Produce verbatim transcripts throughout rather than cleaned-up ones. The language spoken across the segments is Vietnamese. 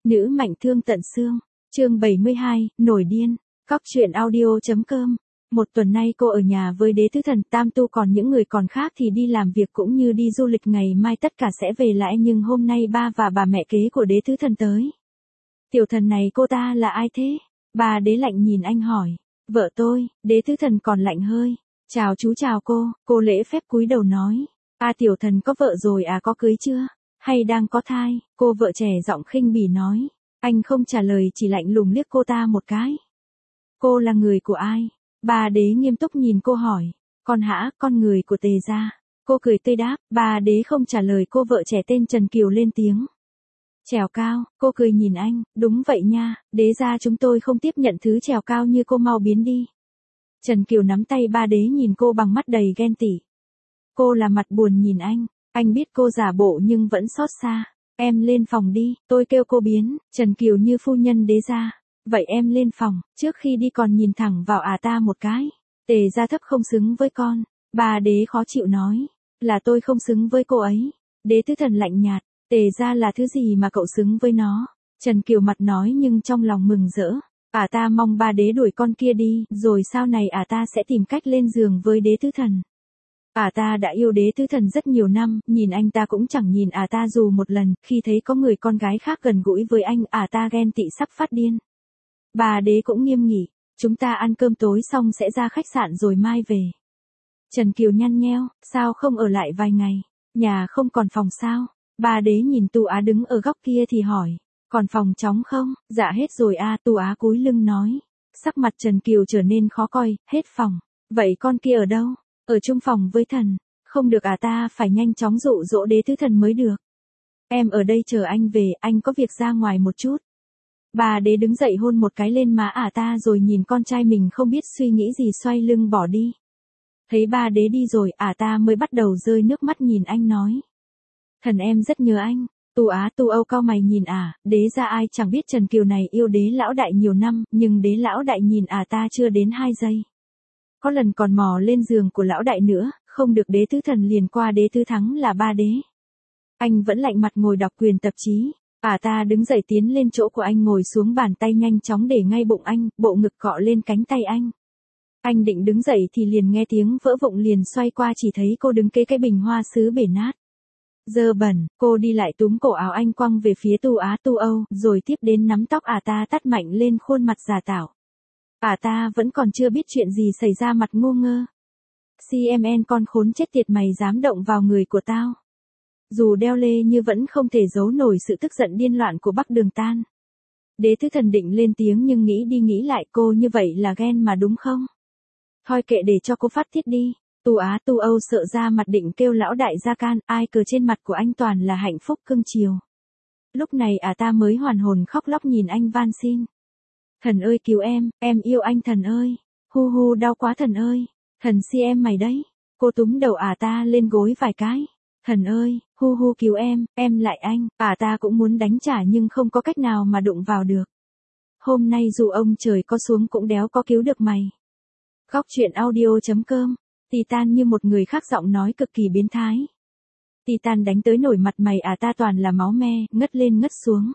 Nữ mạnh thương tận xương. Chương bảy mươi hai, nổi điên. Cóc truyện audio.com. Một tuần nay cô ở nhà với đế tứ thần tam tu, còn những người còn khác thì đi làm việc cũng như đi du lịch, ngày mai tất cả sẽ về lại, nhưng hôm nay ba và bà mẹ kế của đế tứ thần tới. Tiểu thần này cô ta là ai thế? Bà đế lạnh nhìn anh hỏi. Vợ tôi. Đế tứ thần còn lạnh hơi. Chào chú, chào cô. Cô lễ phép cúi đầu nói. À, tiểu thần có vợ rồi à, có cưới chưa? Hay đang có thai? Cô vợ trẻ giọng khinh bỉ nói. Anh không trả lời, chỉ lạnh lùng liếc cô ta một cái. Cô là người của ai? Bà đế nghiêm túc nhìn cô hỏi. Con hả, con người của Tề gia. Cô cười tươi đáp. Bà đế không trả lời, cô vợ trẻ tên Trần Kiều lên tiếng. Trèo cao. Cô cười nhìn anh. Đúng vậy nha, đế gia chúng tôi không tiếp nhận thứ trèo cao như cô, mau biến đi. Trần Kiều nắm tay ba đế nhìn cô bằng mắt đầy ghen tị. Cô là mặt buồn nhìn anh. Anh biết cô giả bộ nhưng vẫn xót xa. Em lên phòng đi, tôi kêu cô biến. Trần Kiều như phu nhân đế gia. Vậy em lên phòng. Trước khi đi còn nhìn thẳng vào à ta một cái. Tề gia thấp không xứng với con. Bà đế khó chịu nói. Là tôi không xứng với cô ấy. Đế tứ thần lạnh nhạt. Tề gia là thứ gì mà cậu xứng với nó? Trần Kiều mặt nói nhưng trong lòng mừng rỡ. À ta mong ba đế đuổi con kia đi, rồi sau này à ta sẽ tìm cách lên giường với đế tứ thần. À ta đã yêu đế tứ thần rất nhiều năm, nhìn anh ta cũng chẳng nhìn à ta dù một lần, khi thấy có người con gái khác gần gũi với anh, à ta ghen tị sắp phát điên. Bà đế cũng nghiêm nghị, chúng ta ăn cơm tối xong sẽ ra khách sạn rồi mai về. Trần Kiều nhăn nheo, sao không ở lại vài ngày? Nhà không còn phòng sao? Bà đế nhìn Tu Á đứng ở góc kia thì hỏi. Còn phòng trống không? Dạ hết rồi a. Tu Á cúi lưng nói. Sắc mặt Trần Kiều trở nên khó coi. Hết phòng. Vậy con kia ở đâu? Ở chung phòng với thần. Không được à, ta phải nhanh chóng dụ dỗ đế tứ thần mới được. Em ở đây chờ anh về, anh có việc ra ngoài một chút. Bà đế đứng dậy hôn một cái lên má à ta rồi nhìn con trai mình không biết suy nghĩ gì xoay lưng bỏ đi. Thấy ba đế đi rồi, à ta mới bắt đầu rơi nước mắt nhìn anh nói. Thần em rất nhớ anh. Tu Á Tu Âu cau mày nhìn à, đế ra ai chẳng biết Trần Kiều này yêu đế lão đại nhiều năm, nhưng đế lão đại nhìn à ta chưa đến hai giây. Có lần còn mò lên giường của lão đại nữa, không được đế tứ thần liền qua đế tứ thắng là ba đế. Anh vẫn lạnh mặt ngồi đọc quyền tạp chí. À ta đứng dậy tiến lên chỗ của anh, ngồi xuống bàn tay nhanh chóng để ngay bụng anh, bộ ngực cọ lên cánh tay anh. Anh định đứng dậy thì liền nghe tiếng vỡ vụn, liền xoay qua chỉ thấy cô đứng kế cái bình hoa sứ bể nát. Dơ bẩn, cô đi lại túm cổ áo anh quăng về phía Tu Á Tu Âu, rồi tiếp đến nắm tóc à ta tát mạnh lên khuôn mặt giả tạo. À ta vẫn còn chưa biết chuyện gì xảy ra, mặt ngu ngơ. xê em en con khốn chết tiệt, mày dám động vào người của tao. Dù đeo lê như vẫn không thể giấu nổi sự tức giận điên loạn của Bắc Đường Tan. Đế tứ thần định lên tiếng nhưng nghĩ đi nghĩ lại, cô như vậy là ghen mà đúng không? Thôi kệ, để cho cô phát tiết đi. Tu Á Tu Âu sợ ra mặt định kêu lão đại ra can, ai cờ trên mặt của anh toàn là hạnh phúc cưng chiều. Lúc này à ta mới hoàn hồn khóc lóc nhìn anh van xin. Thần ơi cứu em, em yêu anh thần ơi. Hu hu đau quá thần ơi. Thần si em mày đấy. Cô túm đầu à ta lên gối vài cái. Thần ơi, hu hu cứu em, em lại anh. À ta cũng muốn đánh trả nhưng không có cách nào mà đụng vào được. Hôm nay dù ông trời có xuống cũng đéo có cứu được mày. Cóc truyện audio.com. Titan như một người khác giọng nói cực kỳ biến thái. Titan đánh tới nổi mặt mày à ta toàn là máu me, ngất lên ngất xuống.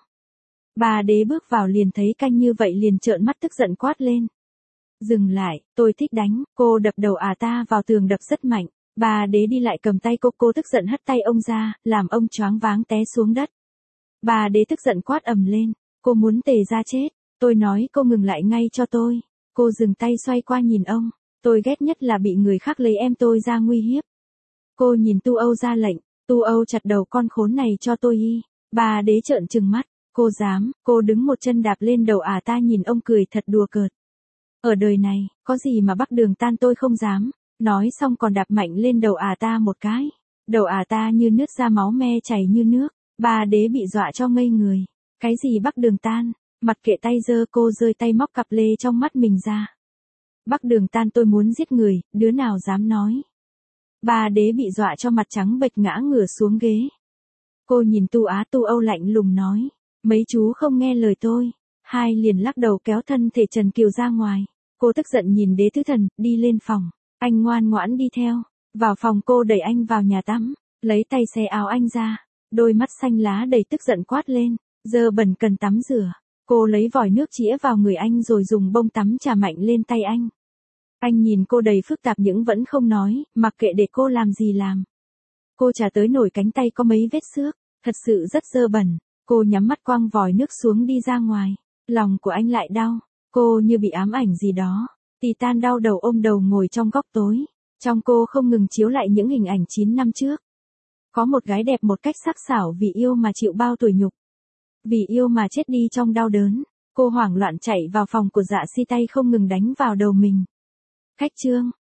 Bà đế bước vào liền thấy canh như vậy liền trợn mắt tức giận quát lên. Dừng lại, tôi thích đánh. Cô đập đầu à ta vào tường, đập rất mạnh. Bà đế đi lại cầm tay cô, cô tức giận hất tay ông ra, làm ông choáng váng té xuống đất. Bà đế tức giận quát ầm lên. Cô muốn Tề gia chết. Tôi nói cô ngừng lại ngay cho tôi. Cô dừng tay xoay qua nhìn ông. Tôi ghét nhất là bị người khác lấy em tôi ra nguy hiếp. Cô nhìn Tu Âu ra lệnh. Tu Âu chặt đầu con khốn này cho tôi y. Bà đế trợn trừng mắt. Cô dám? Cô đứng một chân đạp lên đầu à ta nhìn ông cười thật đùa cợt. Ở đời này, có gì mà Bắc Đường Tan tôi không dám. Nói xong còn đạp mạnh lên đầu à ta một cái. Đầu à ta như nước ra, máu me chảy như nước. Bà đế bị dọa cho ngây người. Cái gì Bắc Đường Tan? Mặt kệ tay dơ, cô rơi tay móc cặp lê trong mắt mình ra. Bắc Đường Tan tôi muốn giết người, đứa nào dám nói. Bà đế bị dọa cho mặt trắng bệch ngã ngửa xuống ghế. Cô nhìn Tu Á Tu Âu lạnh lùng nói. Mấy chú không nghe lời tôi. Hai liền lắc đầu kéo thân thể Trần Kiều ra ngoài. Cô tức giận nhìn đế tứ thần, đi lên phòng. Anh ngoan ngoãn đi theo. Vào phòng cô đẩy anh vào nhà tắm. Lấy tay xé áo anh ra. Đôi mắt xanh lá đầy tức giận quát lên. Dơ bẩn cần tắm rửa. Cô lấy vòi nước chĩa vào người anh rồi dùng bông tắm chà mạnh lên tay anh. Anh nhìn cô đầy phức tạp nhưng vẫn không nói, mặc kệ để cô làm gì làm. Cô chà tới nổi cánh tay có mấy vết xước, thật sự rất dơ bẩn. Cô nhắm mắt quăng vòi nước xuống đi ra ngoài. Lòng của anh lại đau, cô như bị ám ảnh gì đó. Titan đau đầu ôm đầu ngồi trong góc tối. Trong cô không ngừng chiếu lại những hình ảnh chín năm trước. Có một gái đẹp một cách sắc sảo vì yêu mà chịu bao tủi nhục. Vì yêu mà chết đi trong đau đớn. Cô hoảng loạn chạy vào phòng của Dạ Si tay không ngừng đánh vào đầu mình. Khách trương,